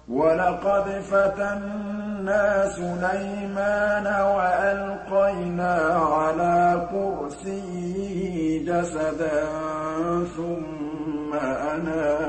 وَلَقَدْ فَتَنَّا سُلَيْمَانَ وَأَلْقَيْنَا عَلَىٰ كُرْسِيِّهِ جَسَدًا ثُمَّ أَنَابَ